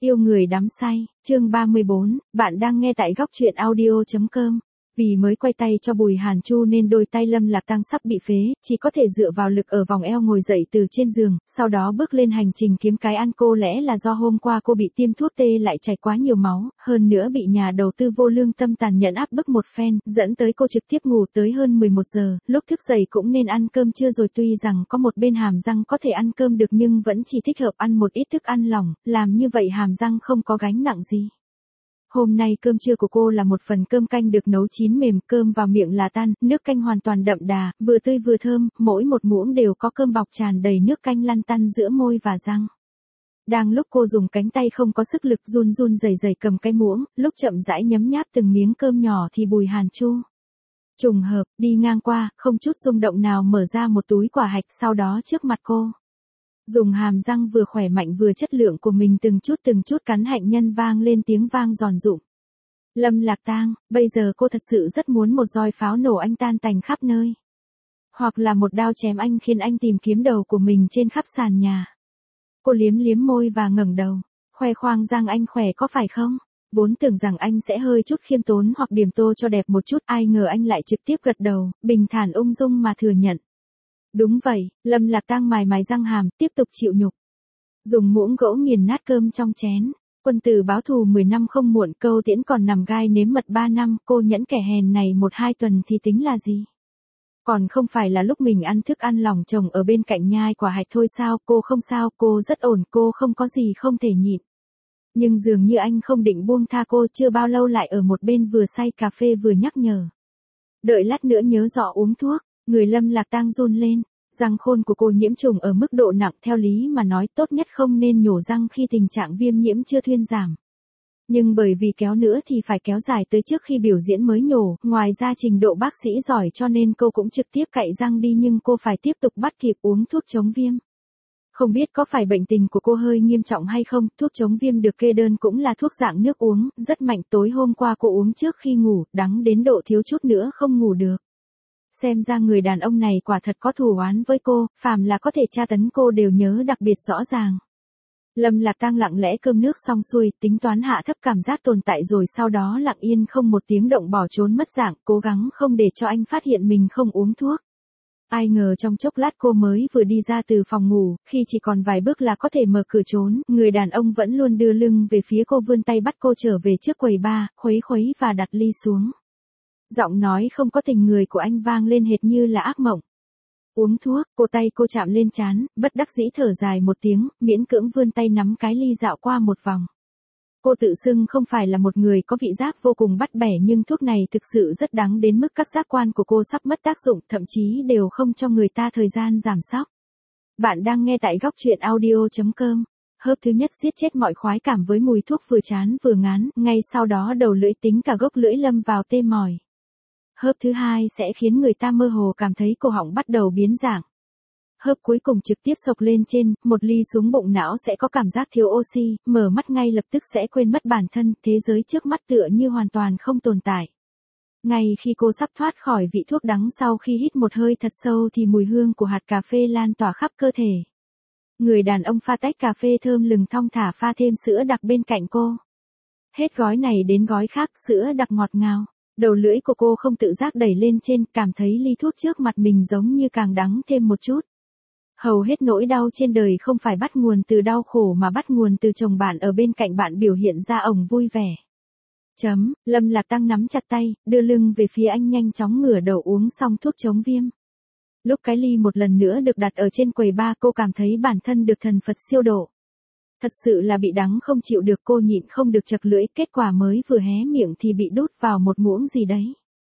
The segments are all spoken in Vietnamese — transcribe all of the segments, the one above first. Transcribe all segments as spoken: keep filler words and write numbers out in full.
Yêu người đắm say, chương ba mươi bốn, bạn đang nghe tại góc truyện audio chấm com. Vì mới quay tay cho Bùi Hàn Chu nên đôi tay Lâm Lạc Tăng sắp bị phế, chỉ có thể dựa vào lực ở vòng eo ngồi dậy từ trên giường, sau đó bước lên hành trình kiếm cái ăn. Cô lẽ là do hôm qua cô bị tiêm thuốc tê lại chảy quá nhiều máu, hơn nữa bị nhà đầu tư vô lương tâm tàn nhẫn áp bức một phen, dẫn tới cô trực tiếp ngủ tới hơn mười một giờ, lúc thức dậy cũng nên ăn cơm trưa rồi. Tuy rằng có một bên hàm răng có thể ăn cơm được nhưng vẫn chỉ thích hợp ăn một ít thức ăn lỏng, làm như vậy hàm răng không có gánh nặng gì. Hôm nay cơm trưa của cô là một phần cơm canh được nấu chín mềm, cơm vào miệng là tan, nước canh hoàn toàn đậm đà, vừa tươi vừa thơm, mỗi một muỗng đều có cơm bọc tràn đầy nước canh lăn tăn giữa môi và răng. Đang lúc cô dùng cánh tay không có sức lực run run rẩy rẩy cầm cái muỗng, lúc chậm rãi nhấm nháp từng miếng cơm nhỏ thì Bùi Hàn Chu trùng hợp đi ngang qua, không chút rung động nào mở ra một túi quả hạch, sau đó trước mặt cô dùng hàm răng vừa khỏe mạnh vừa chất lượng của mình từng chút từng chút cắn hạnh nhân, vang lên tiếng vang giòn rụm. Lâm Lạc Tang, bây giờ cô thật sự rất muốn một roi pháo nổ anh tan tành khắp nơi. Hoặc là một đao chém anh khiến anh tìm kiếm đầu của mình trên khắp sàn nhà. Cô liếm liếm môi và ngẩng đầu, khoe khoang rằng anh khỏe có phải không? Vốn tưởng rằng anh sẽ hơi chút khiêm tốn hoặc điểm tô cho đẹp một chút, ai ngờ anh lại trực tiếp gật đầu, bình thản ung dung mà thừa nhận. Đúng vậy, Lâm Lạc Tang mài mài răng hàm, tiếp tục chịu nhục. Dùng muỗng gỗ nghiền nát cơm trong chén. Quân tử báo thù mười năm không muộn, câu tiễn còn nằm gai nếm mật ba năm, cô nhẫn kẻ hèn này một hai tuần thì tính là gì? Còn không phải là lúc mình ăn thức ăn lỏng chồng ở bên cạnh nhai quả hạch thôi sao? Cô không sao, cô rất ổn, cô không có gì không thể nhịn. Nhưng dường như anh không định buông tha cô, chưa bao lâu lại ở một bên vừa say cà phê vừa nhắc nhở. Đợi lát nữa nhớ rõ uống thuốc. Người Lâm Lạc Tang run lên, răng khôn của cô nhiễm trùng ở mức độ nặng, theo lý mà nói tốt nhất không nên nhổ răng khi tình trạng viêm nhiễm chưa thuyên giảm. Nhưng bởi vì kéo nữa thì phải kéo dài tới trước khi biểu diễn mới nhổ, ngoài ra trình độ bác sĩ giỏi cho nên cô cũng trực tiếp cạy răng đi, nhưng cô phải tiếp tục bắt kịp uống thuốc chống viêm. Không biết có phải bệnh tình của cô hơi nghiêm trọng hay không, thuốc chống viêm được kê đơn cũng là thuốc dạng nước uống, rất mạnh, tối hôm qua cô uống trước khi ngủ, đắng đến độ thiếu chút nữa không ngủ được. Xem ra người đàn ông này quả thật có thù oán với cô, phàm là có thể tra tấn cô đều nhớ đặc biệt rõ ràng. Lâm Lạc Tang lặng lẽ cơm nước xong xuôi, tính toán hạ thấp cảm giác tồn tại rồi sau đó lặng yên không một tiếng động bỏ trốn mất dạng, cố gắng không để cho anh phát hiện mình không uống thuốc. Ai ngờ trong chốc lát cô mới vừa đi ra từ phòng ngủ, khi chỉ còn vài bước là có thể mở cửa trốn, người đàn ông vẫn luôn đưa lưng về phía cô, vươn tay bắt cô trở về trước quầy bar, khuấy khuấy và đặt ly xuống. Giọng nói không có tình người của anh vang lên hệt như là ác mộng. Uống thuốc, cô tay cô chạm lên trán, bất đắc dĩ thở dài một tiếng, miễn cưỡng vươn tay nắm cái ly dạo qua một vòng. Cô tự xưng không phải là một người có vị giác vô cùng bắt bẻ, nhưng thuốc này thực sự rất đắng đến mức các giác quan của cô sắp mất tác dụng, thậm chí đều không cho người ta thời gian giảm sóc. Bạn đang nghe tại góc truyện audio chấm com. Hớp thứ nhất giết chết mọi khoái cảm với mùi thuốc vừa chán vừa ngán, ngay sau đó đầu lưỡi tính cả gốc lưỡi lâm vào tê mỏi. Hớp thứ hai sẽ khiến người ta mơ hồ cảm thấy cổ họng bắt đầu biến dạng. Hớp cuối cùng trực tiếp xộc lên trên, một ly xuống bụng não sẽ có cảm giác thiếu oxy, mở mắt ngay lập tức sẽ quên mất bản thân, thế giới trước mắt tựa như hoàn toàn không tồn tại. Ngay khi cô sắp thoát khỏi vị thuốc đắng, sau khi hít một hơi thật sâu thì mùi hương của hạt cà phê lan tỏa khắp cơ thể. Người đàn ông pha tách cà phê thơm lừng thong thả pha thêm sữa đặc bên cạnh cô. Hết gói này đến gói khác, sữa đặc ngọt ngào. Đầu lưỡi của cô không tự giác đẩy lên trên, cảm thấy ly thuốc trước mặt mình giống như càng đắng thêm một chút. Hầu hết nỗi đau trên đời không phải bắt nguồn từ đau khổ mà bắt nguồn từ chồng bạn ở bên cạnh bạn biểu hiện ra ổng vui vẻ. Chấm, Lâm Lạc Tang nắm chặt tay, đưa lưng về phía anh, nhanh chóng ngửa đầu uống xong thuốc chống viêm. Lúc cái ly một lần nữa được đặt ở trên quầy bar, cô cảm thấy bản thân được thần Phật siêu độ. Thật sự là bị đắng không chịu được, cô nhịn không được chật lưỡi, kết quả mới vừa hé miệng thì bị đút vào một muỗng gì đấy.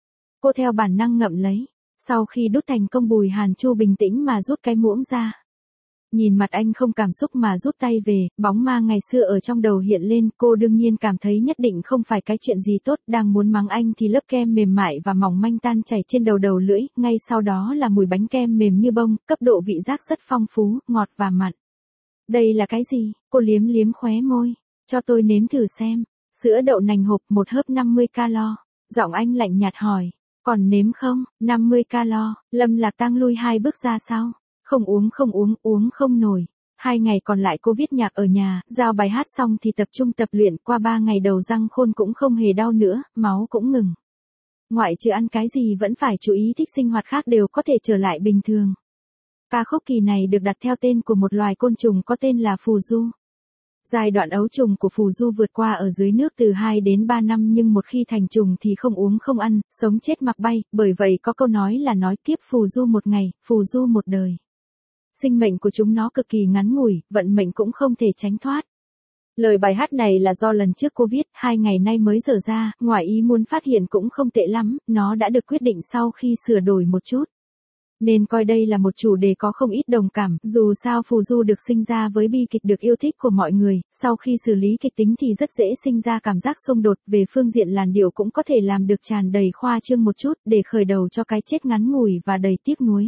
Cô theo bản năng ngậm lấy, sau khi đút thành công Bùi Hàn Chu bình tĩnh mà rút cái muỗng ra. Nhìn mặt anh không cảm xúc mà rút tay về, bóng ma ngày xưa ở trong đầu hiện lên, cô đương nhiên cảm thấy nhất định không phải cái chuyện gì tốt, đang muốn mắng anh thì lớp kem mềm mại và mỏng manh tan chảy trên đầu đầu lưỡi, ngay sau đó là mùi bánh kem mềm như bông, cấp độ vị giác rất phong phú, ngọt và mặn. Đây là cái gì? Cô liếm liếm khóe môi. Cho tôi nếm thử xem. Sữa đậu nành hộp một hớp năm mươi calo. Giọng anh lạnh nhạt hỏi. Còn nếm không? năm mươi calo. Lâm Lạc Tang lui hai bước ra sau. Không uống không uống, uống không nổi. Hai ngày còn lại cô viết nhạc ở nhà, giao bài hát xong thì tập trung tập luyện, qua ba ngày đầu răng khôn cũng không hề đau nữa, máu cũng ngừng. Ngoại trừ ăn cái gì vẫn phải chú ý thích sinh hoạt khác đều có thể trở lại bình thường. Ca khúc kỳ này được đặt theo tên của một loài côn trùng có tên là phù du. Giai đoạn ấu trùng của phù du vượt qua ở dưới nước từ hai đến ba năm nhưng một khi thành trùng thì không uống không ăn, sống chết mặc bay, bởi vậy có câu nói là nói tiếp phù du một ngày, phù du một đời. Sinh mệnh của chúng nó cực kỳ ngắn ngủi, vận mệnh cũng không thể tránh thoát. Lời bài hát này là do lần trước cô viết, hai ngày nay mới dở ra, ngoài ý muốn phát hiện cũng không tệ lắm, nó đã được quyết định sau khi sửa đổi một chút. Nên coi đây là một chủ đề có không ít đồng cảm, dù sao phù du được sinh ra với bi kịch được yêu thích của mọi người, sau khi xử lý kịch tính thì rất dễ sinh ra cảm giác xung đột, về phương diện làn điệu cũng có thể làm được tràn đầy khoa trương một chút, để khởi đầu cho cái chết ngắn ngủi và đầy tiếc nuối.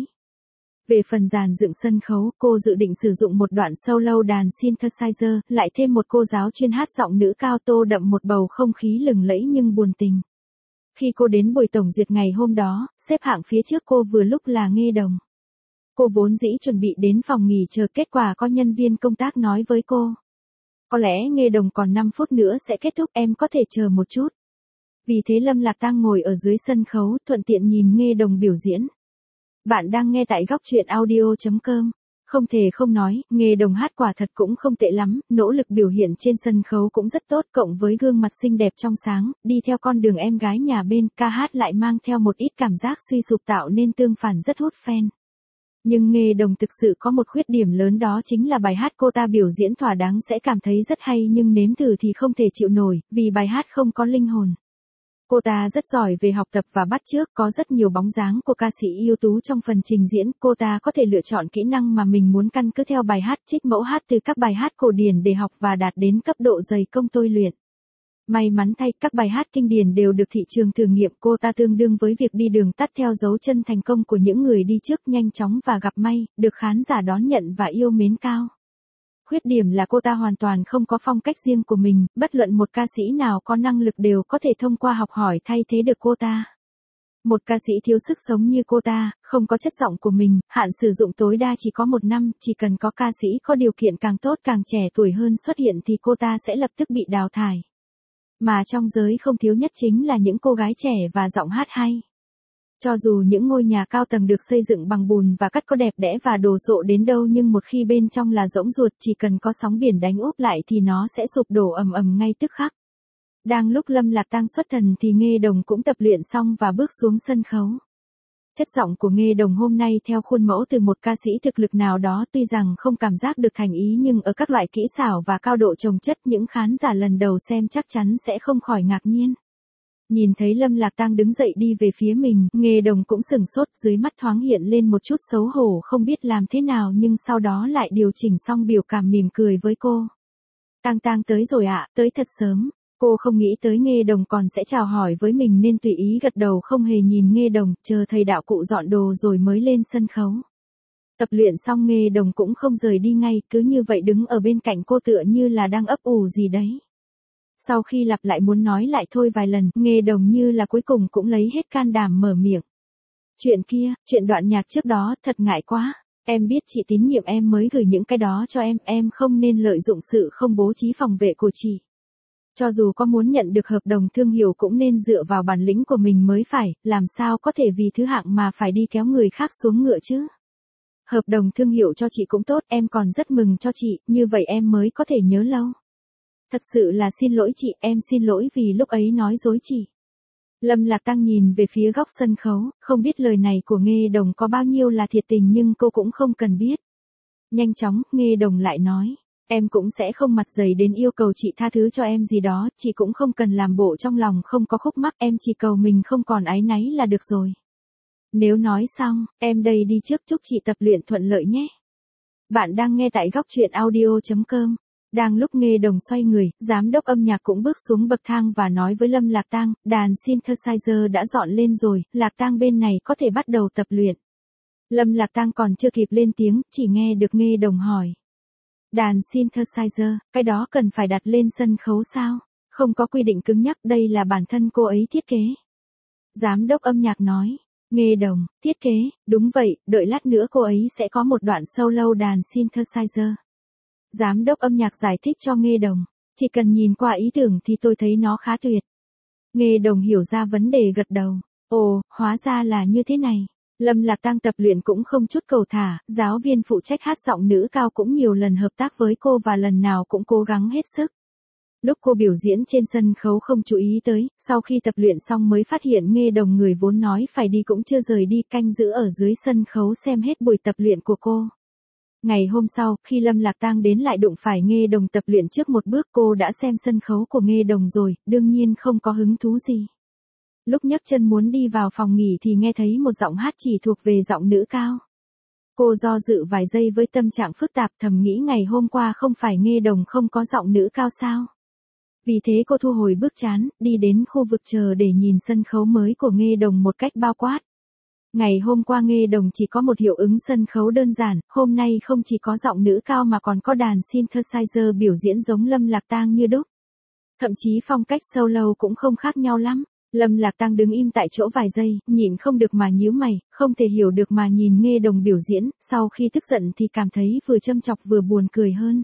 Về phần dàn dựng sân khấu, cô dự định sử dụng một đoạn solo đàn synthesizer, lại thêm một cô giáo chuyên hát giọng nữ cao tô đậm một bầu không khí lừng lẫy nhưng buồn tình. Khi cô đến buổi tổng duyệt ngày hôm đó, xếp hạng phía trước cô vừa lúc là Nghê Đồng. Cô vốn dĩ chuẩn bị đến phòng nghỉ chờ kết quả có nhân viên công tác nói với cô. Có lẽ Nghê Đồng còn năm phút nữa sẽ kết thúc, em có thể chờ một chút. Vì thế Lâm Lạc Tang ngồi ở dưới sân khấu, thuận tiện nhìn Nghê Đồng biểu diễn. Bạn đang nghe tại góc truyện audio chấm com. Không thể không nói, Nghê Đồng hát quả thật cũng không tệ lắm, nỗ lực biểu hiện trên sân khấu cũng rất tốt, cộng với gương mặt xinh đẹp trong sáng, đi theo con đường em gái nhà bên, ca hát lại mang theo một ít cảm giác suy sụp tạo nên tương phản rất hút fan. Nhưng Nghê Đồng thực sự có một khuyết điểm lớn, đó chính là bài hát cô ta biểu diễn thỏa đáng sẽ cảm thấy rất hay nhưng nếm thử thì không thể chịu nổi, vì bài hát không có linh hồn. Cô ta rất giỏi về học tập và bắt chước, có rất nhiều bóng dáng của ca sĩ ưu tú trong phần trình diễn, cô ta có thể lựa chọn kỹ năng mà mình muốn căn cứ theo bài hát, trích mẫu hát từ các bài hát cổ điển để học và đạt đến cấp độ dày công tôi luyện. May mắn thay, các bài hát kinh điển đều được thị trường thử nghiệm, cô ta tương đương với việc đi đường tắt theo dấu chân thành công của những người đi trước, nhanh chóng và gặp may, được khán giả đón nhận và yêu mến cao. Khuyết điểm là cô ta hoàn toàn không có phong cách riêng của mình, bất luận một ca sĩ nào có năng lực đều có thể thông qua học hỏi thay thế được cô ta. Một ca sĩ thiếu sức sống như cô ta, không có chất giọng của mình, hạn sử dụng tối đa chỉ có một năm, chỉ cần có ca sĩ có điều kiện càng tốt càng trẻ tuổi hơn xuất hiện thì cô ta sẽ lập tức bị đào thải. Mà trong giới không thiếu nhất chính là những cô gái trẻ và giọng hát hay. Cho dù những ngôi nhà cao tầng được xây dựng bằng bùn và cắt có đẹp đẽ và đồ sộ đến đâu nhưng một khi bên trong là rỗng ruột, chỉ cần có sóng biển đánh úp lại thì nó sẽ sụp đổ ầm ầm ngay tức khắc. Đang lúc Lâm Lạc Tang xuất thần thì Nghê Đồng cũng tập luyện xong và bước xuống sân khấu. Chất giọng của Nghê Đồng hôm nay theo khuôn mẫu từ một ca sĩ thực lực nào đó, tuy rằng không cảm giác được thành ý nhưng ở các loại kỹ xảo và cao độ chồng chất, những khán giả lần đầu xem chắc chắn sẽ không khỏi ngạc nhiên. Nhìn thấy Lâm Lạc Tang đứng dậy đi về phía mình, Nghê Đồng cũng sửng sốt, dưới mắt thoáng hiện lên một chút xấu hổ không biết làm thế nào nhưng sau đó lại điều chỉnh xong biểu cảm mỉm cười với cô. Tang Tang tới rồi ạ, à, tới thật sớm. Cô không nghĩ tới Nghê Đồng còn sẽ chào hỏi với mình nên tùy ý gật đầu không hề nhìn Nghê Đồng, chờ thầy đạo cụ dọn đồ rồi mới lên sân khấu. Tập luyện xong Nghê Đồng cũng không rời đi ngay, cứ như vậy đứng ở bên cạnh cô tựa như là đang ấp ủ gì đấy. Sau khi lặp lại muốn nói lại thôi vài lần, Nghê Đồng như là cuối cùng cũng lấy hết can đảm mở miệng. Chuyện kia, chuyện đoạn nhạc trước đó, thật ngại quá. Em biết chị tín nhiệm em mới gửi những cái đó cho em, em không nên lợi dụng sự không bố trí phòng vệ của chị. Cho dù có muốn nhận được hợp đồng thương hiệu cũng nên dựa vào bản lĩnh của mình mới phải, làm sao có thể vì thứ hạng mà phải đi kéo người khác xuống ngựa chứ. Hợp đồng thương hiệu cho chị cũng tốt, em còn rất mừng cho chị, như vậy em mới có thể nhớ lâu. Thật sự là xin lỗi chị, em xin lỗi vì lúc ấy nói dối chị. Lâm Lạc Tang nhìn về phía góc sân khấu, không biết lời này của Nghê Đồng có bao nhiêu là thiệt tình nhưng cô cũng không cần biết. Nhanh chóng, Nghê Đồng lại nói, em cũng sẽ không mặt dày đến yêu cầu chị tha thứ cho em gì đó, chị cũng không cần làm bộ trong lòng không có khúc mắc, em chỉ cầu mình không còn áy náy là được rồi. Nếu nói xong, em đây đi trước, chúc chị tập luyện thuận lợi nhé. Bạn đang nghe tại góc truyện audio chấm com. Đang lúc Nghê Đồng xoay người, giám đốc âm nhạc cũng bước xuống bậc thang và nói với Lâm Lạc Tang, đàn synthesizer đã dọn lên rồi, Lạc Tang bên này có thể bắt đầu tập luyện. Lâm Lạc Tang còn chưa kịp lên tiếng, chỉ nghe được Nghê Đồng hỏi. Đàn synthesizer, cái đó cần phải đặt lên sân khấu sao? Không có quy định cứng nhắc, đây là bản thân cô ấy thiết kế. Giám đốc âm nhạc nói. Nghê Đồng, thiết kế, đúng vậy, đợi lát nữa cô ấy sẽ có một đoạn solo đàn synthesizer. Giám đốc âm nhạc giải thích cho Nghê Đồng. Chỉ cần nhìn qua ý tưởng thì tôi thấy nó khá tuyệt. Nghê Đồng hiểu ra vấn đề gật đầu. Ồ, hóa ra là như thế này. Lâm Lạc Tăng tập luyện cũng không chút cầu thả, giáo viên phụ trách hát giọng nữ cao cũng nhiều lần hợp tác với cô và lần nào cũng cố gắng hết sức. Lúc cô biểu diễn trên sân khấu không chú ý tới, sau khi tập luyện xong mới phát hiện Nghê Đồng người vốn nói phải đi cũng chưa rời đi, canh giữ ở dưới sân khấu xem hết buổi tập luyện của cô. Ngày hôm sau, khi Lâm Lạc Tăng đến lại đụng phải Nghê Đồng tập luyện trước một bước, cô đã xem sân khấu của Nghê Đồng rồi, đương nhiên không có hứng thú gì. Lúc nhấc chân muốn đi vào phòng nghỉ thì nghe thấy một giọng hát chỉ thuộc về giọng nữ cao. Cô do dự vài giây với tâm trạng phức tạp, thầm nghĩ ngày hôm qua không phải Nghê Đồng không có giọng nữ cao sao. Vì thế cô thu hồi bước chán, đi đến khu vực chờ để nhìn sân khấu mới của Nghê Đồng một cách bao quát. Ngày hôm qua Nghê Đồng chỉ có một hiệu ứng sân khấu đơn giản, hôm nay không chỉ có giọng nữ cao mà còn có đàn synthesizer biểu diễn giống Lâm Lạc Tăng như đúc. Thậm chí phong cách solo cũng không khác nhau lắm. Lâm Lạc Tăng đứng im tại chỗ vài giây, nhịn không được mà nhíu mày, không thể hiểu được mà nhìn Nghê Đồng biểu diễn, sau khi tức giận thì cảm thấy vừa châm chọc vừa buồn cười hơn.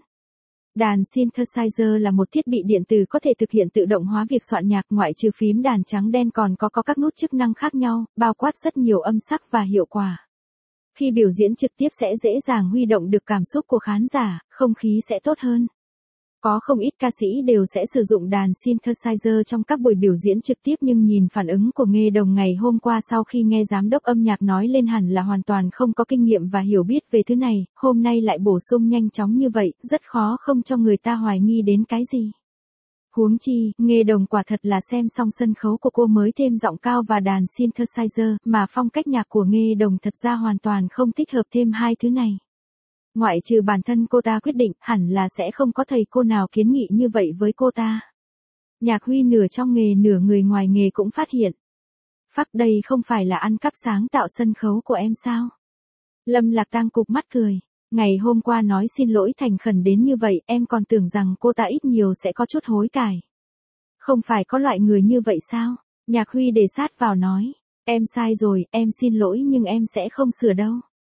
Đàn synthesizer là một thiết bị điện tử có thể thực hiện tự động hóa việc soạn nhạc, ngoại trừ phím đàn trắng đen còn có có các nút chức năng khác nhau, bao quát rất nhiều âm sắc và hiệu quả. Khi biểu diễn trực tiếp sẽ dễ dàng huy động được cảm xúc của khán giả, không khí sẽ tốt hơn. Có không ít ca sĩ đều sẽ sử dụng đàn synthesizer trong các buổi biểu diễn trực tiếp, nhưng nhìn phản ứng của Nghê Đồng ngày hôm qua sau khi nghe giám đốc âm nhạc nói lên hẳn là hoàn toàn không có kinh nghiệm và hiểu biết về thứ này, hôm nay lại bổ sung nhanh chóng như vậy, rất khó không cho người ta hoài nghi đến cái gì. Huống chi, Nghê Đồng quả thật là xem xong sân khấu của cô mới thêm giọng cao và đàn synthesizer, mà phong cách nhạc của Nghê Đồng thật ra hoàn toàn không thích hợp thêm hai thứ này. Ngoại trừ bản thân cô ta quyết định, hẳn là sẽ không có thầy cô nào kiến nghị như vậy với cô ta. Nhạc Huy nửa trong nghề nửa người ngoài nghề cũng phát hiện. Phắc, đây không phải là ăn cắp sáng tạo sân khấu của em sao? Lâm Lạc Tăng cụp mắt cười. Ngày hôm qua nói xin lỗi thành khẩn đến như vậy, em còn tưởng rằng cô ta ít nhiều sẽ có chút hối cải. Không phải có loại người như vậy sao? Nhạc Huy để sát vào nói. Em sai rồi, em xin lỗi nhưng em sẽ không sửa đâu.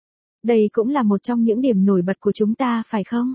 Đây cũng là một trong những điểm nổi bật của chúng ta phải không?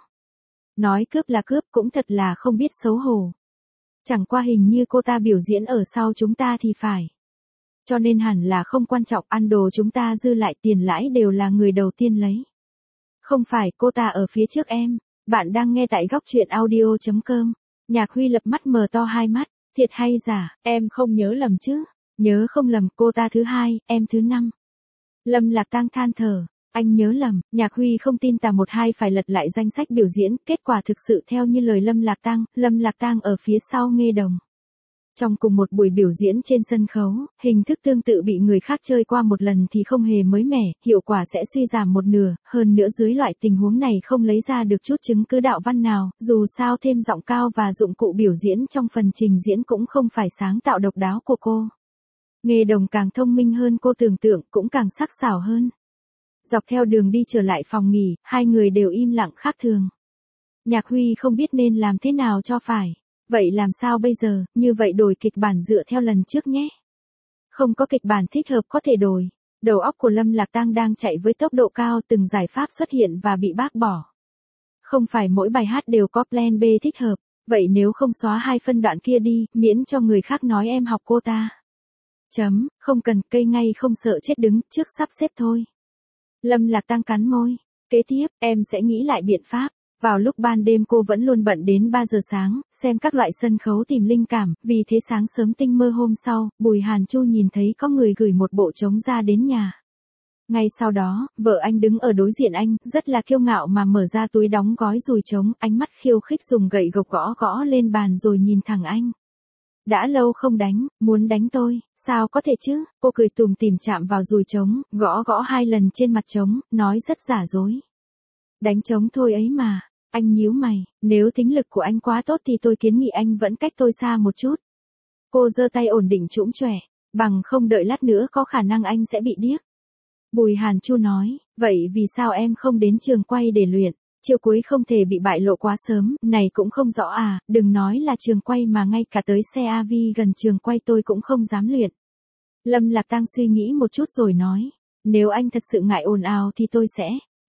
Nói cướp là cướp cũng thật là không biết xấu hổ. Chẳng qua hình như cô ta biểu diễn ở sau chúng ta thì phải. Cho nên hẳn là không quan trọng, ăn đồ chúng ta dư lại tiền lãi đều là người đầu tiên lấy. Không phải, cô ta ở phía trước em. Bạn đang nghe tại góc truyện audio chấm com. Nhạc Huy lập mắt mở to hai mắt. Thiệt hay giả, em không nhớ lầm chứ? Nhớ không lầm, cô ta thứ hai, em thứ năm. Lâm Lạc Tăng than thở. Anh nhớ lầm. Nhạc Huy không tin tà một hai phải lật lại danh sách biểu diễn, kết quả thực sự theo như lời Lâm Lạc Tăng, Lâm Lạc Tăng ở phía sau Nghê Đồng. Trong cùng một buổi biểu diễn trên sân khấu, hình thức tương tự bị người khác chơi qua một lần thì không hề mới mẻ, hiệu quả sẽ suy giảm một nửa, hơn nữa dưới loại tình huống này không lấy ra được chút chứng cứ đạo văn nào, dù sao thêm giọng cao và dụng cụ biểu diễn trong phần trình diễn cũng không phải sáng tạo độc đáo của cô. Nghê Đồng càng thông minh hơn cô tưởng tượng, cũng càng sắc sảo hơn. Dọc theo đường đi trở lại phòng nghỉ, hai người đều im lặng khác thường. Nhạc Huy không biết nên làm thế nào cho phải. Vậy làm sao bây giờ, như vậy đổi kịch bản dựa theo lần trước nhé. Không có kịch bản thích hợp có thể đổi. Đầu óc của Lâm Lạc Tăng đang chạy với tốc độ cao, từng giải pháp xuất hiện và bị bác bỏ. Không phải mỗi bài hát đều có plan B thích hợp, vậy nếu không xóa hai phân đoạn kia đi, miễn cho người khác nói em học cô ta. Chấm, không cần, cây ngay không sợ chết đứng, trước sắp xếp thôi. Lâm Lạc Tăng cắn môi. Kế tiếp, em sẽ nghĩ lại biện pháp. Vào lúc ban đêm cô vẫn luôn bận đến ba giờ sáng, xem các loại sân khấu tìm linh cảm, vì thế sáng sớm tinh mơ hôm sau, Bùi Hàn Chu nhìn thấy có người gửi một bộ trống ra đến nhà. Ngay sau đó, vợ anh đứng ở đối diện anh, rất là kiêu ngạo mà mở ra túi đóng gói dùi trống, ánh mắt khiêu khích dùng gậy gộc gõ gõ lên bàn rồi nhìn thẳng anh. Đã lâu không đánh, muốn đánh tôi, sao có thể chứ? Cô cười tủm tỉm chạm vào dùi trống, gõ gõ hai lần trên mặt trống, nói rất giả dối. Đánh trống thôi ấy mà. Anh nhíu mày, nếu thính lực của anh quá tốt thì tôi kiến nghị anh vẫn cách tôi xa một chút. Cô giơ tay ổn định trũng chỏe, bằng không đợi lát nữa có khả năng anh sẽ bị điếc. Bùi Hàn Chu nói, vậy vì sao em không đến trường quay để luyện? Chiêu cuối không thể bị bại lộ quá sớm, này cũng không rõ à, đừng nói là trường quay mà ngay cả tới xe a vê gần trường quay tôi cũng không dám luyện. Lâm Lạc Tăng suy nghĩ một chút rồi nói, nếu anh thật sự ngại ồn ào thì tôi sẽ,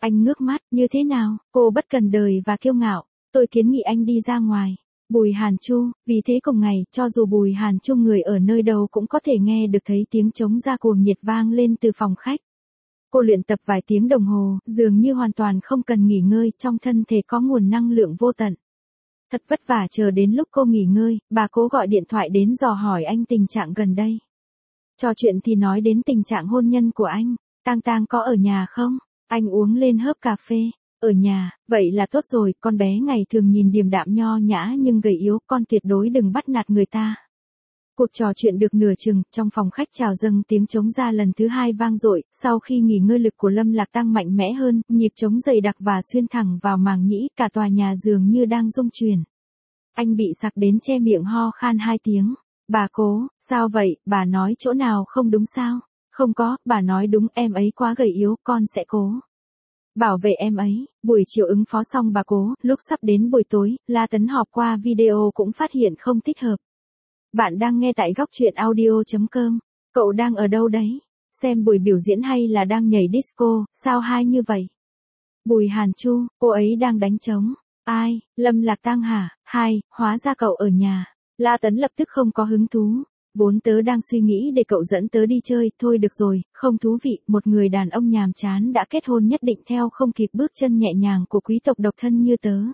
Anh ngước mắt, như thế nào, cô bất cần đời và kiêu ngạo, tôi kiến nghị anh đi ra ngoài. Bùi Hàn Chu, vì thế cùng ngày, cho dù Bùi Hàn Chu người ở nơi đâu cũng có thể nghe được thấy tiếng trống da cuồng nhiệt vang lên từ phòng khách. Cô luyện tập vài tiếng đồng hồ, dường như hoàn toàn không cần nghỉ ngơi, trong thân thể có nguồn năng lượng vô tận. Thật vất vả chờ đến lúc cô nghỉ ngơi, bà cố gọi điện thoại đến dò hỏi anh tình trạng gần đây. Trò chuyện thì nói đến tình trạng hôn nhân của anh, Tang Tang có ở nhà không? Anh uống lên hớp cà phê. Ở nhà, vậy là tốt rồi, con bé ngày thường nhìn điềm đạm nho nhã nhưng gầy yếu, con tuyệt đối đừng bắt nạt người ta. Cuộc trò chuyện được nửa chừng, trong phòng khách chào dâng tiếng trống ra lần thứ hai vang dội, sau khi nghỉ ngơi lực của Lâm Lạc tăng mạnh mẽ hơn, nhịp trống dày đặc và xuyên thẳng vào màng nhĩ, cả tòa nhà dường như đang rung chuyển. Anh bị sặc đến che miệng ho khan hai tiếng. Bà Cố, sao vậy, bà nói chỗ nào không đúng sao? Không có, bà nói đúng, em ấy quá gầy yếu, con sẽ cố bảo vệ em ấy. Buổi chiều ứng phó xong bà Cố, lúc sắp đến buổi tối, La Tấn họp qua video cũng phát hiện không thích hợp. Bạn đang nghe tại góc truyện audio chấm com. Cậu đang ở đâu đấy? Xem buổi biểu diễn hay là đang nhảy disco, sao hay như vậy? Bùi Hàn Chu, cô ấy đang đánh trống. Ai, Lâm Lạc Tăng hả? Hai, hóa ra cậu ở nhà. La Tấn lập tức không có hứng thú. Vốn tớ đang suy nghĩ để cậu dẫn tớ đi chơi, thôi được rồi, không thú vị, một người đàn ông nhàm chán đã kết hôn nhất định theo không kịp bước chân nhẹ nhàng của quý tộc độc thân như tớ.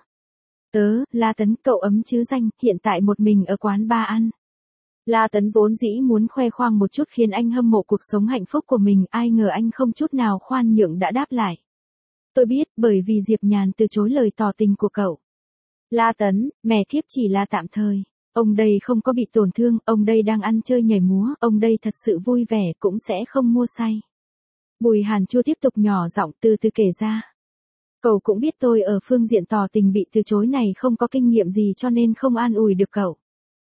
Tớ, La Tấn, cậu ấm chứ danh, hiện tại một mình ở quán bar ăn. La Tấn vốn dĩ muốn khoe khoang một chút khiến anh hâm mộ cuộc sống hạnh phúc của mình, ai ngờ anh không chút nào khoan nhượng đã đáp lại. Tôi biết, bởi vì Diệp Nhàn từ chối lời tỏ tình của cậu. La Tấn, mẹ thiếp chỉ là tạm thời. Ông đây không có bị tổn thương, ông đây đang ăn chơi nhảy múa, ông đây thật sự vui vẻ cũng sẽ không mua say. Bùi Hàn Chu tiếp tục nhỏ giọng từ từ kể ra. Cậu cũng biết tôi ở phương diện tỏ tình bị từ chối này không có kinh nghiệm gì cho nên không an ủi được cậu.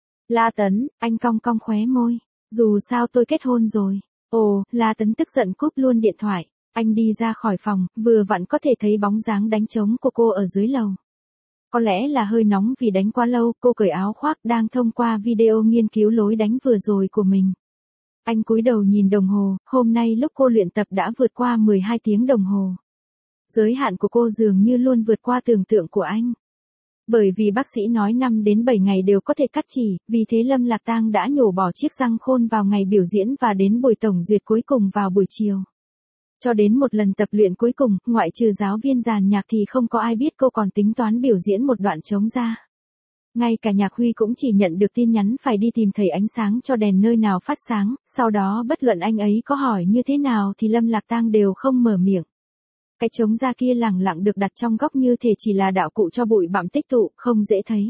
La Tấn, anh cong cong khóe môi. Dù sao tôi kết hôn rồi. Ồ, La Tấn tức giận cúp luôn điện thoại. Anh đi ra khỏi phòng, vừa vặn có thể thấy bóng dáng đánh trống của cô ở dưới lầu. Có lẽ là hơi nóng vì đánh quá lâu, cô cởi áo khoác đang thông qua video nghiên cứu lối đánh vừa rồi của mình. Anh cúi đầu nhìn đồng hồ, hôm nay lúc cô luyện tập đã vượt qua mười hai tiếng đồng hồ. Giới hạn của cô dường như luôn vượt qua tưởng tượng của anh. Bởi vì bác sĩ nói năm đến bảy ngày đều có thể cắt chỉ, vì thế Lâm Lạc Tang đã nhổ bỏ chiếc răng khôn vào ngày biểu diễn và đến buổi tổng duyệt cuối cùng vào buổi chiều. Cho đến một lần tập luyện cuối cùng, ngoại trừ giáo viên giàn nhạc thì không có ai biết cô còn tính toán biểu diễn một đoạn trống ra. Ngay cả Nhạc Huy cũng chỉ nhận được tin nhắn phải đi tìm thầy ánh sáng cho đèn nơi nào phát sáng, sau đó bất luận anh ấy có hỏi như thế nào thì Lâm Lạc Tang đều không mở miệng. Cái trống ra kia lẳng lặng được đặt trong góc như thể chỉ là đạo cụ cho bụi bặm tích tụ, không dễ thấy.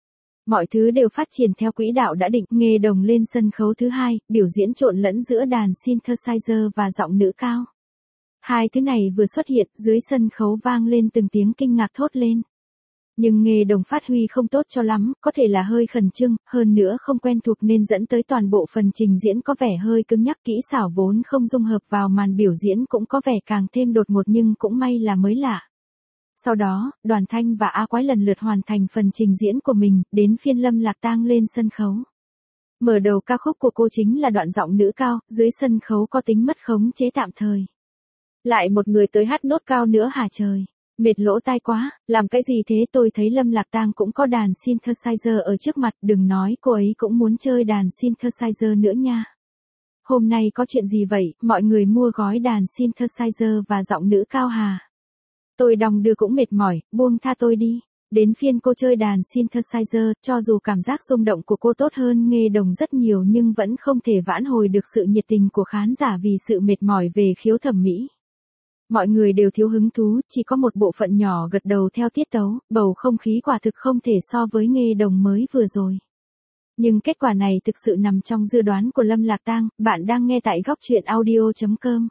Mọi thứ đều phát triển theo quỹ đạo đã định, Nghê Đồng lên sân khấu thứ hai, biểu diễn trộn lẫn giữa đàn synthesizer và giọng nữ cao. Hai thứ này vừa xuất hiện, dưới sân khấu vang lên từng tiếng kinh ngạc thốt lên. Nhưng Nghê Đồng phát huy không tốt cho lắm, có thể là hơi khẩn trương, hơn nữa không quen thuộc nên dẫn tới toàn bộ phần trình diễn có vẻ hơi cứng nhắc, kỹ xảo vốn không dung hợp vào màn biểu diễn cũng có vẻ càng thêm đột ngột nhưng cũng may là mới lạ. Sau đó, Đoàn Thanh và A Quái lần lượt hoàn thành phần trình diễn của mình, đến phiên Lâm Lạc Tang lên sân khấu. Mở đầu ca khúc của cô chính là đoạn giọng nữ cao, dưới sân khấu có tính mất khống chế tạm thời. Lại một người tới hát nốt cao nữa hả trời? Mệt lỗ tai quá, làm cái gì thế? Tôi thấy Lâm Lạc Tang cũng có đàn synthesizer ở trước mặt, đừng nói cô ấy cũng muốn chơi đàn synthesizer nữa nha. Hôm nay có chuyện gì vậy, mọi người mua gói đàn synthesizer và giọng nữ cao hà? Tôi đong đưa cũng mệt mỏi, buông tha tôi đi. Đến phiên cô chơi đàn synthesizer, cho dù cảm giác rung động của cô tốt hơn Nghê Đồng rất nhiều nhưng vẫn không thể vãn hồi được sự nhiệt tình của khán giả vì sự mệt mỏi về khiếu thẩm mỹ. Mọi người đều thiếu hứng thú, chỉ có một bộ phận nhỏ gật đầu theo tiết tấu, bầu không khí quả thực không thể so với Nghê Đồng mới vừa rồi. Nhưng kết quả này thực sự nằm trong dự đoán của Lâm Lạc Tang, bạn đang nghe tại góc truyện audio chấm com.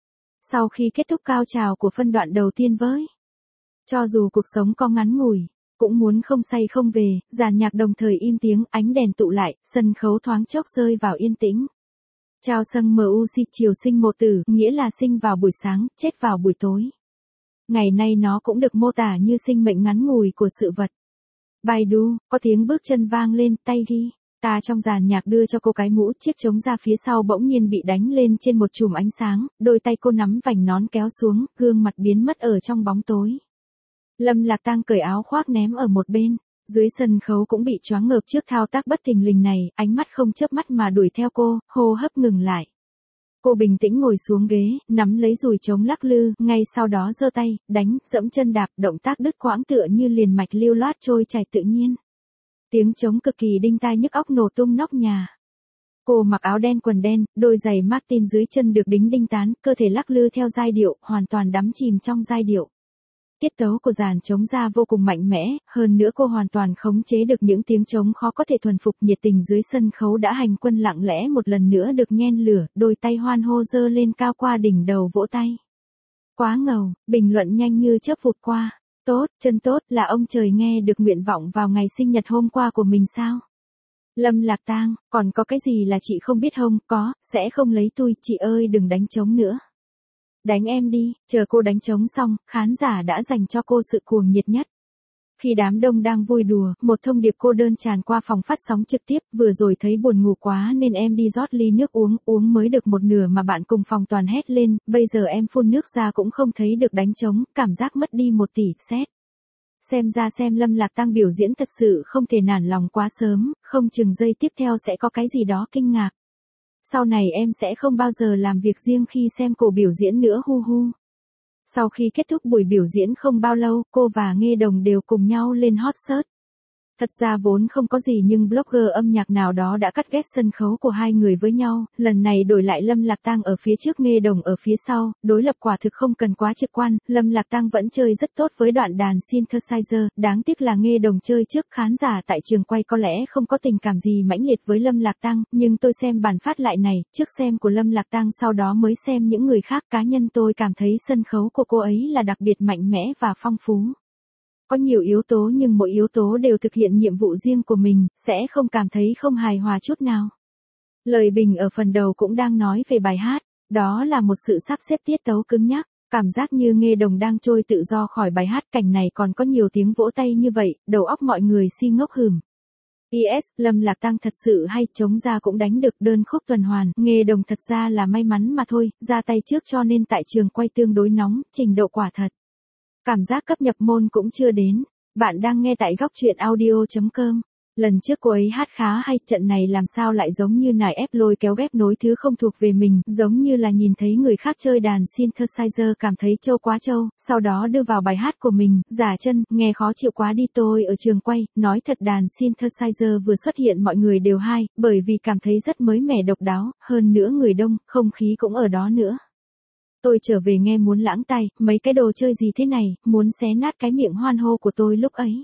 Sau khi kết thúc cao trào của phân đoạn đầu tiên với Cho dù cuộc sống có ngắn ngủi, cũng muốn không say không về, dàn nhạc đồng thời im tiếng, ánh đèn tụ lại, sân khấu thoáng chốc rơi vào yên tĩnh. Chào sâng mu si chiều sinh một tử, nghĩa là sinh vào buổi sáng, chết vào buổi tối. Ngày nay nó cũng được mô tả như sinh mệnh ngắn ngủi của sự vật. Baidu, có tiếng bước chân vang lên, tay ghi. Ta trong dàn nhạc đưa cho cô cái mũ, chiếc trống ra phía sau bỗng nhiên bị đánh lên trên một chùm ánh sáng, đôi tay cô nắm vành nón kéo xuống, gương mặt biến mất ở trong bóng tối. Lâm Lạc Tang cởi áo khoác ném ở một bên, dưới sân khấu cũng bị choáng ngợp trước thao tác bất thình lình này, ánh mắt không chớp mắt mà đuổi theo cô, hô hấp ngừng lại. Cô bình tĩnh ngồi xuống ghế, nắm lấy dùi trống lắc lư, ngay sau đó giơ tay, đánh, dẫm chân đạp, động tác đứt quãng tựa như liền mạch lưu loát trôi chảy tự nhiên. Tiếng trống cực kỳ đinh tai nhức óc nổ tung nóc nhà. Cô mặc áo đen quần đen, đôi giày Martin dưới chân được đính đinh tán, cơ thể lắc lư theo giai điệu, hoàn toàn đắm chìm trong giai điệu. Tiết tấu của dàn trống ra vô cùng mạnh mẽ, hơn nữa cô hoàn toàn khống chế được những tiếng trống khó có thể thuần phục, nhiệt tình dưới sân khấu đã hành quân lặng lẽ một lần nữa được nhen lửa, đôi tay hoan hô giơ lên cao qua đỉnh đầu vỗ tay. Quá ngầu, bình luận nhanh như chớp vụt qua. Tốt, chân tốt, là ông trời nghe được nguyện vọng vào ngày sinh nhật hôm qua của mình sao? Lâm Lạc Tang, còn có cái gì là chị không biết không? Có, sẽ không lấy tui, chị ơi đừng đánh trống nữa. Đánh em đi, chờ cô đánh trống xong, khán giả đã dành cho cô sự cuồng nhiệt nhất. Khi đám đông đang vui đùa, một thông điệp cô đơn tràn qua phòng phát sóng trực tiếp, vừa rồi thấy buồn ngủ quá nên em đi rót ly nước uống, uống mới được một nửa mà bạn cùng phòng toàn hét lên, bây giờ em phun nước ra cũng không thấy được đánh trống, cảm giác mất đi một tỷ xét. Xem ra xem Lâm Lạc Tang biểu diễn thật sự không thể nản lòng quá sớm, không chừng giây tiếp theo sẽ có cái gì đó kinh ngạc. Sau này em sẽ không bao giờ làm việc riêng khi xem cô biểu diễn nữa hu hu. Sau khi kết thúc buổi biểu diễn không bao lâu, cô và Nghê Đồng đều cùng nhau lên hot search. Thật ra vốn không có gì nhưng blogger âm nhạc nào đó đã cắt ghép sân khấu của hai người với nhau, lần này đổi lại Lâm Lạc Tang ở phía trước Nghê Đồng ở phía sau, đối lập quả thực không cần quá trực quan, Lâm Lạc Tang vẫn chơi rất tốt với đoạn đàn synthesizer, đáng tiếc là Nghê Đồng chơi trước khán giả tại trường quay có lẽ không có tình cảm gì mãnh liệt với Lâm Lạc Tang, nhưng tôi xem bản phát lại này, trước xem của Lâm Lạc Tang sau đó mới xem những người khác, cá nhân tôi cảm thấy sân khấu của cô ấy là đặc biệt mạnh mẽ và phong phú. Có nhiều yếu tố nhưng mỗi yếu tố đều thực hiện nhiệm vụ riêng của mình, sẽ không cảm thấy không hài hòa chút nào. Lời bình ở phần đầu cũng đang nói về bài hát, đó là một sự sắp xếp tiết tấu cứng nhắc, cảm giác như Nghê Đồng đang trôi tự do khỏi bài hát, cảnh này còn có nhiều tiếng vỗ tay như vậy, đầu óc mọi người si ngốc hửm. pê ét, Lâm Lạc Tang thật sự hay, trống ra cũng đánh được đơn khúc tuần hoàn, Nghê Đồng thật ra là may mắn mà thôi, ra tay trước cho nên tại trường quay tương đối nóng, trình độ quả thật. Cảm giác cấp nhập môn cũng chưa đến. Bạn đang nghe tại góc truyện audio chấm com. Lần trước cô ấy hát khá hay, trận này làm sao lại giống như nài ép lôi kéo ghép nối thứ không thuộc về mình, giống như là nhìn thấy người khác chơi đàn synthesizer cảm thấy trâu quá trâu, sau đó đưa vào bài hát của mình, giả chân, nghe khó chịu quá đi. Tôi ở trường quay, nói thật đàn synthesizer vừa xuất hiện mọi người đều hay, bởi vì cảm thấy rất mới mẻ độc đáo, hơn nữa người đông, không khí cũng ở đó nữa. Tôi trở về nghe muốn lãng tay, mấy cái đồ chơi gì thế này, muốn xé nát cái miệng hoan hô của tôi lúc ấy.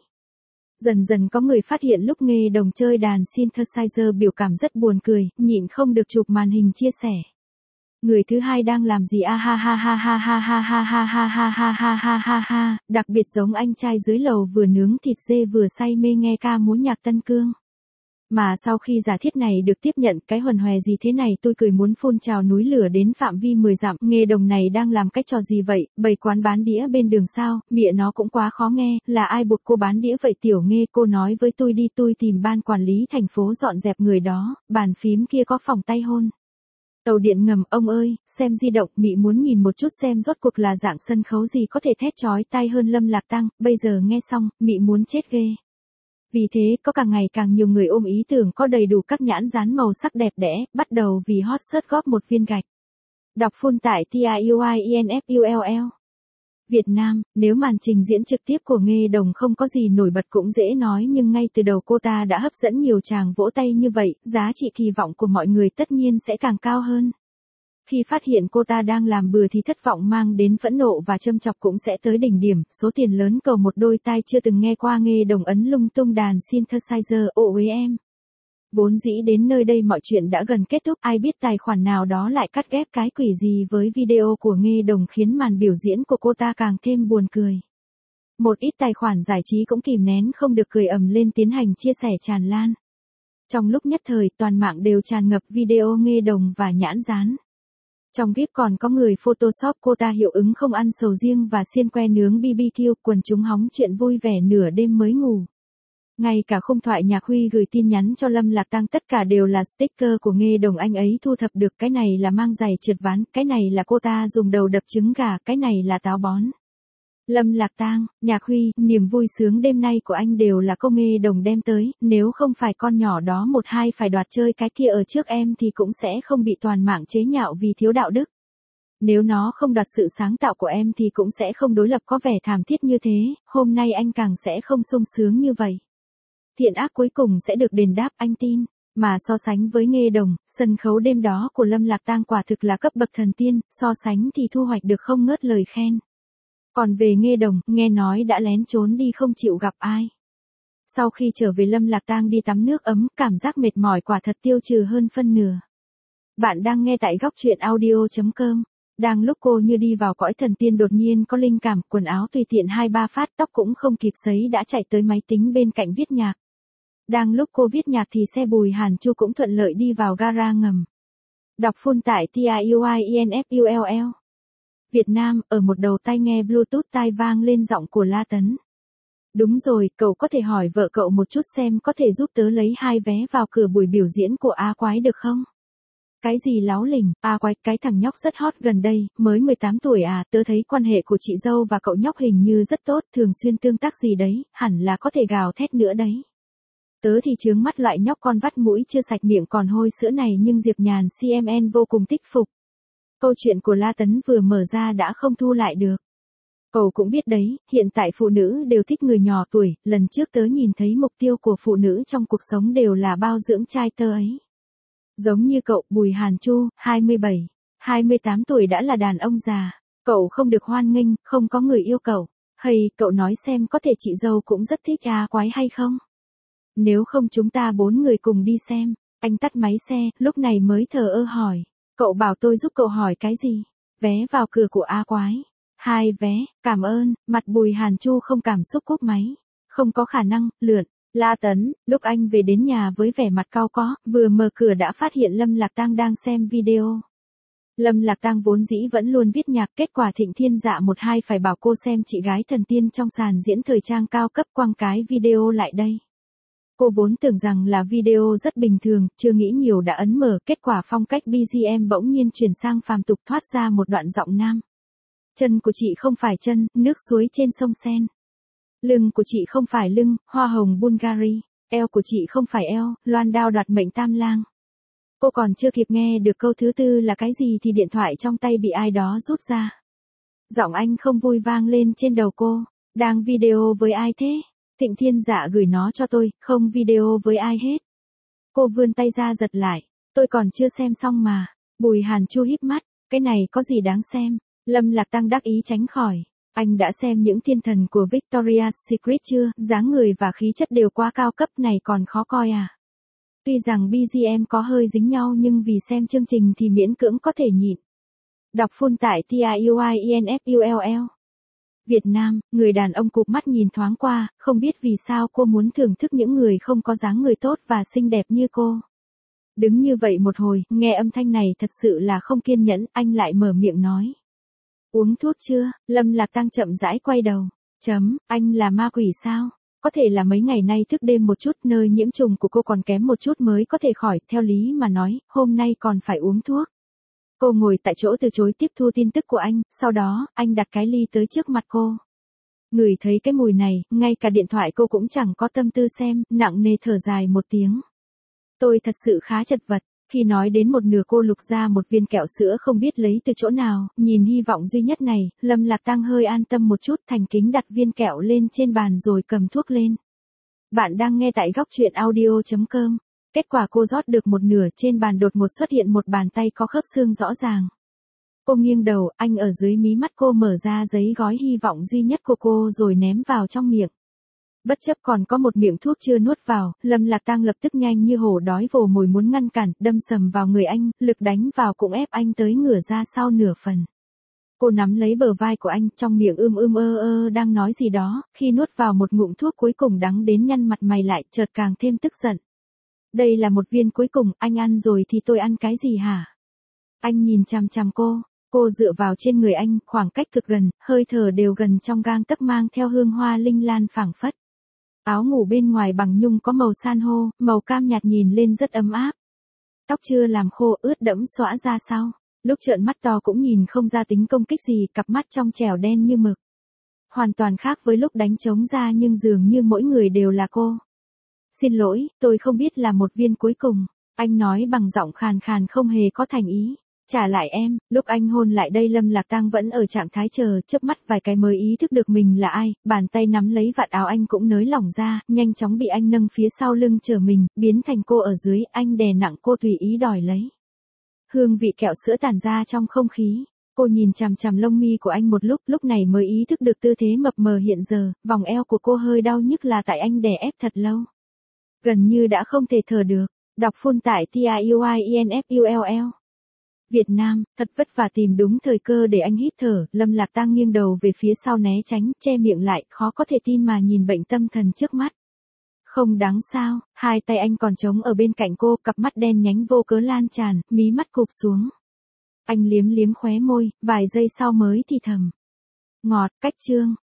Dần dần có người phát hiện lúc Nghê Đồng chơi đàn synthesizer biểu cảm rất buồn cười, nhịn không được chụp màn hình chia sẻ. Người thứ hai đang làm gì a ha ha ha ha ha ha ha ha ha ha ha ha ha ha ha, đặc biệt giống anh trai dưới lầu vừa nướng thịt dê vừa say mê nghe ca múa nhạc Tân Cương. Mà sau khi giả thiết này được tiếp nhận, cái huần hòe gì thế này, tôi cười muốn phun trào núi lửa đến phạm vi mười dặm, Nghê Đồng này đang làm cái trò gì vậy, bày quán bán đĩa bên đường sao, mịa nó cũng quá khó nghe, là ai buộc cô bán đĩa vậy Tiểu Nghê, cô nói với tôi đi, tôi tìm ban quản lý thành phố dọn dẹp người đó, bàn phím kia có phòng tay hôn. Tàu điện ngầm, ông ơi, xem di động, mị muốn nhìn một chút xem rốt cuộc là dạng sân khấu gì có thể thét chói tai hơn Lâm Lạc Tang, bây giờ nghe xong, mị muốn chết ghê. Vì thế, có càng ngày càng nhiều người ôm ý tưởng có đầy đủ các nhãn dán màu sắc đẹp đẽ, bắt đầu vì hot search góp một viên gạch. Đọc full tại tiuinfull. Việt Nam, nếu màn trình diễn trực tiếp của Nghê Đồng không có gì nổi bật cũng dễ nói nhưng ngay từ đầu cô ta đã hấp dẫn nhiều tràng vỗ tay như vậy, giá trị kỳ vọng của mọi người tất nhiên sẽ càng cao hơn. Khi phát hiện cô ta đang làm bừa thì thất vọng mang đến phẫn nộ và châm chọc cũng sẽ tới đỉnh điểm, số tiền lớn cầu một đôi tai chưa từng nghe qua Nghê Đồng ấn lung tung đàn synthesizer, ôi em. Vốn dĩ đến nơi đây mọi chuyện đã gần kết thúc, ai biết tài khoản nào đó lại cắt ghép cái quỷ gì với video của Nghê Đồng khiến màn biểu diễn của cô ta càng thêm buồn cười. Một ít tài khoản giải trí cũng kìm nén không được cười ầm lên tiến hành chia sẻ tràn lan. Trong lúc nhất thời toàn mạng đều tràn ngập video Nghê Đồng và nhãn dán. Trong clip còn có người photoshop cô ta hiệu ứng không ăn sầu riêng và xiên que nướng bê bê kiu, quần chúng hóng chuyện vui vẻ nửa đêm mới ngủ. Ngay cả khung thoại Nhạc Huy gửi tin nhắn cho Lâm Lạc Tăng tất cả đều là sticker của Nghê Đồng anh ấy thu thập được, cái này là mang giày trượt ván, cái này là cô ta dùng đầu đập trứng gà, cái này là táo bón. Lâm Lạc Tang, Nhạc Huy, niềm vui sướng đêm nay của anh đều là cô Nghê Đồng đem tới, nếu không phải con nhỏ đó một hai phải đoạt chơi cái kia ở trước em thì cũng sẽ không bị toàn mạng chế nhạo vì thiếu đạo đức. Nếu nó không đoạt sự sáng tạo của em thì cũng sẽ không đối lập có vẻ thảm thiết như thế, hôm nay anh càng sẽ không sung sướng như vậy. Thiện ác cuối cùng sẽ được đền đáp, anh tin. Mà so sánh với Nghê Đồng, sân khấu đêm đó của Lâm Lạc Tang quả thực là cấp bậc thần tiên, so sánh thì thu hoạch được không ngớt lời khen. Còn về Nghê Đồng, nghe nói đã lén trốn đi không chịu gặp ai. Sau khi trở về Lâm Lạc Tang đi tắm nước ấm, cảm giác mệt mỏi quả thật tiêu trừ hơn phân nửa. Bạn đang nghe tại góc truyện audio chấm com. Đang lúc cô như đi vào cõi thần tiên đột nhiên có linh cảm, quần áo tùy tiện hai ba phát, tóc cũng không kịp sấy đã chạy tới máy tính bên cạnh viết nhạc. Đang lúc cô viết nhạc thì xe Bùi Hàn Chu cũng thuận lợi đi vào gara ngầm. Đọc full tải TIUIENFULL. Việt Nam, ở một đầu tai nghe Bluetooth tai vang lên giọng của La Tấn. Đúng rồi, cậu có thể hỏi vợ cậu một chút xem có thể giúp tớ lấy hai vé vào cửa buổi biểu diễn của A Quái được không? Cái gì láo lỉnh, A Quái, cái thằng nhóc rất hot gần đây, mới mười tám tuổi à, tớ thấy quan hệ của chị dâu và cậu nhóc hình như rất tốt, thường xuyên tương tác gì đấy, hẳn là có thể gào thét nữa đấy. Tớ thì chướng mắt loại nhóc con vắt mũi chưa sạch miệng còn hôi sữa này nhưng Diệp Nhàn xê em en vô cùng thích phục. Câu chuyện của La Tấn vừa mở ra đã không thu lại được. Cậu cũng biết đấy, hiện tại phụ nữ đều thích người nhỏ tuổi, lần trước tớ nhìn thấy mục tiêu của phụ nữ trong cuộc sống đều là bao dưỡng trai tơ ấy. Giống như cậu, Bùi Hàn Chu, hai mươi bảy, hai mươi tám tuổi đã là đàn ông già. Cậu không được hoan nghênh, không có người yêu cậu. Hay, cậu nói xem có thể chị dâu cũng rất thích A Quái hay không? Nếu không chúng ta bốn người cùng đi xem. Anh tắt máy xe, lúc này mới thờ ơ hỏi. Cậu bảo tôi giúp cậu hỏi cái gì? Vé vào cửa của A Quái. Hai vé, cảm ơn, mặt Bùi Hàn Chu không cảm xúc cúp máy. Không có khả năng, lượn. La Tấn, lúc anh về đến nhà với vẻ mặt cau có, vừa mở cửa đã phát hiện Lâm Lạc Tang đang xem video. Lâm Lạc Tang vốn dĩ vẫn luôn viết nhạc, kết quả Thịnh Thiên Dạ một hai phải bảo cô xem chị gái thần tiên trong sàn diễn thời trang cao cấp quăng cái video lại đây. Cô vốn tưởng rằng là video rất bình thường, chưa nghĩ nhiều đã ấn mở, kết quả phong cách bê giê em bỗng nhiên chuyển sang phàm tục thoát ra một đoạn giọng nam. Chân của chị không phải chân, nước suối trên sông Sen. Lưng của chị không phải lưng, hoa hồng Bulgari. Eo của chị không phải eo, loan đao đoạt mệnh tam lang. Cô còn chưa kịp nghe được câu thứ tư là cái gì thì điện thoại trong tay bị ai đó rút ra. Giọng anh không vui vang lên trên đầu cô. Đang video với ai thế? Thịnh Thiên Dạ gửi nó cho tôi, không video với ai hết. Cô vươn tay ra giật lại. Tôi còn chưa xem xong mà. Bùi Hàn Chu híp mắt. Cái này có gì đáng xem? Lâm Lạc Tăng đắc ý tránh khỏi. Anh đã xem những thiên thần của Victoria's Secret chưa? Dáng người và khí chất đều quá cao cấp này còn khó coi à? Tuy rằng bê giê em có hơi dính nhau nhưng vì xem chương trình thì miễn cưỡng có thể nhịn. Đọc full tải TIUIENFULL. Việt Nam, người đàn ông cụp mắt nhìn thoáng qua, không biết vì sao cô muốn thưởng thức những người không có dáng người tốt và xinh đẹp như cô. Đứng như vậy một hồi, nghe âm thanh này thật sự là không kiên nhẫn, anh lại mở miệng nói. Uống thuốc chưa? Lâm Lạc Tăng chậm rãi quay đầu. Chấm, anh là ma quỷ sao? Có thể là mấy ngày nay thức đêm một chút, nơi nhiễm trùng của cô còn kém một chút mới có thể khỏi, theo lý mà nói, hôm nay còn phải uống thuốc. Cô ngồi tại chỗ từ chối tiếp thu tin tức của anh, sau đó, anh đặt cái ly tới trước mặt cô. Ngửi thấy cái mùi này, ngay cả điện thoại cô cũng chẳng có tâm tư xem, nặng nề thở dài một tiếng. Tôi thật sự khá chật vật. Khi nói đến một nửa cô lục ra một viên kẹo sữa không biết lấy từ chỗ nào, nhìn hy vọng duy nhất này, Lâm Lạc Tăng hơi an tâm một chút, thành kính đặt viên kẹo lên trên bàn rồi cầm thuốc lên. Bạn đang nghe tại góc truyện audio chấm com. Kết quả cô rót được một nửa, trên bàn đột ngột xuất hiện một bàn tay có khớp xương rõ ràng. Cô nghiêng đầu, anh ở dưới mí mắt cô mở ra giấy gói hy vọng duy nhất của cô rồi ném vào trong miệng. Bất chấp còn có một miệng thuốc chưa nuốt vào, Lâm Lạc Tăng lập tức nhanh như hổ đói vồ mồi muốn ngăn cản, đâm sầm vào người anh, lực đánh vào cũng ép anh tới ngửa ra sau nửa phần. Cô nắm lấy bờ vai của anh, trong miệng ưm ưm ơ ơ đang nói gì đó, khi nuốt vào một ngụm thuốc cuối cùng đắng đến nhăn mặt mày lại, chợt càng thêm tức giận. Đây là một viên cuối cùng, anh ăn rồi thì tôi ăn cái gì hả? Anh nhìn chằm chằm cô, cô dựa vào trên người anh, khoảng cách cực gần, hơi thở đều gần trong gang tấc mang theo hương hoa linh lan phảng phất. Áo ngủ bên ngoài bằng nhung có màu san hô, màu cam nhạt nhìn lên rất ấm áp. Tóc chưa làm khô ướt đẫm xõa ra sau. Lúc trợn mắt to cũng nhìn không ra tính công kích gì, cặp mắt trong trẻo đen như mực. Hoàn toàn khác với lúc đánh trống ra nhưng dường như mỗi người đều là cô. Xin lỗi, tôi không biết là một viên cuối cùng. Anh nói bằng giọng khàn khàn không hề có thành ý. Trả lại em, lúc anh hôn lại đây Lâm Lạc Tăng vẫn ở trạng thái chờ, chớp mắt vài cái mới ý thức được mình là ai, bàn tay nắm lấy vạt áo anh cũng nới lỏng ra, nhanh chóng bị anh nâng phía sau lưng chờ mình, biến thành cô ở dưới, anh đè nặng cô tùy ý đòi lấy. Hương vị kẹo sữa tản ra trong không khí. Cô nhìn chằm chằm lông mi của anh một lúc, lúc này mới ý thức được tư thế mập mờ hiện giờ, vòng eo của cô hơi đau nhức là tại anh đè ép thật lâu. Gần như đã không thể thở được. Đọc full tại T I U I E N F U L L. Việt Nam, thật vất vả tìm đúng thời cơ để anh hít thở, Lâm Lạc Tăng nghiêng đầu về phía sau né tránh, che miệng lại, khó có thể tin mà nhìn bệnh tâm thần trước mắt. Không đáng sao, hai tay anh còn trống ở bên cạnh cô, cặp mắt đen nhánh vô cớ lan tràn, mí mắt cụp xuống. Anh liếm liếm khóe môi, vài giây sau mới thì thầm. Ngọt, cách chương.